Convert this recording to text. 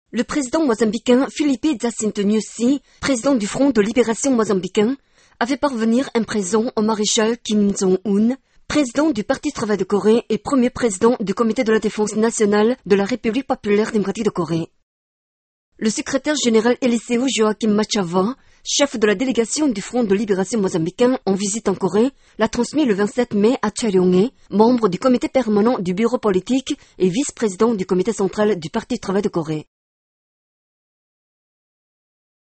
Le président mozambicain Filipe Jacinto Nyusi, président du Front de libération mozambicain, a fait parvenir un présent au maréchal Kim Jong-un, président du Parti Travail de Corée et premier président du Comité de la défense nationale de la République populaire démocratique de Corée. Le secrétaire général Eliseu Joaquim Machava, chef de la délégation du Front de libération mozambicain en visite en Corée, l'a transmis le 27 mai à Tcharyongé, membre du comité permanent du bureau politique et vice-président du comité central du Parti Travail de Corée.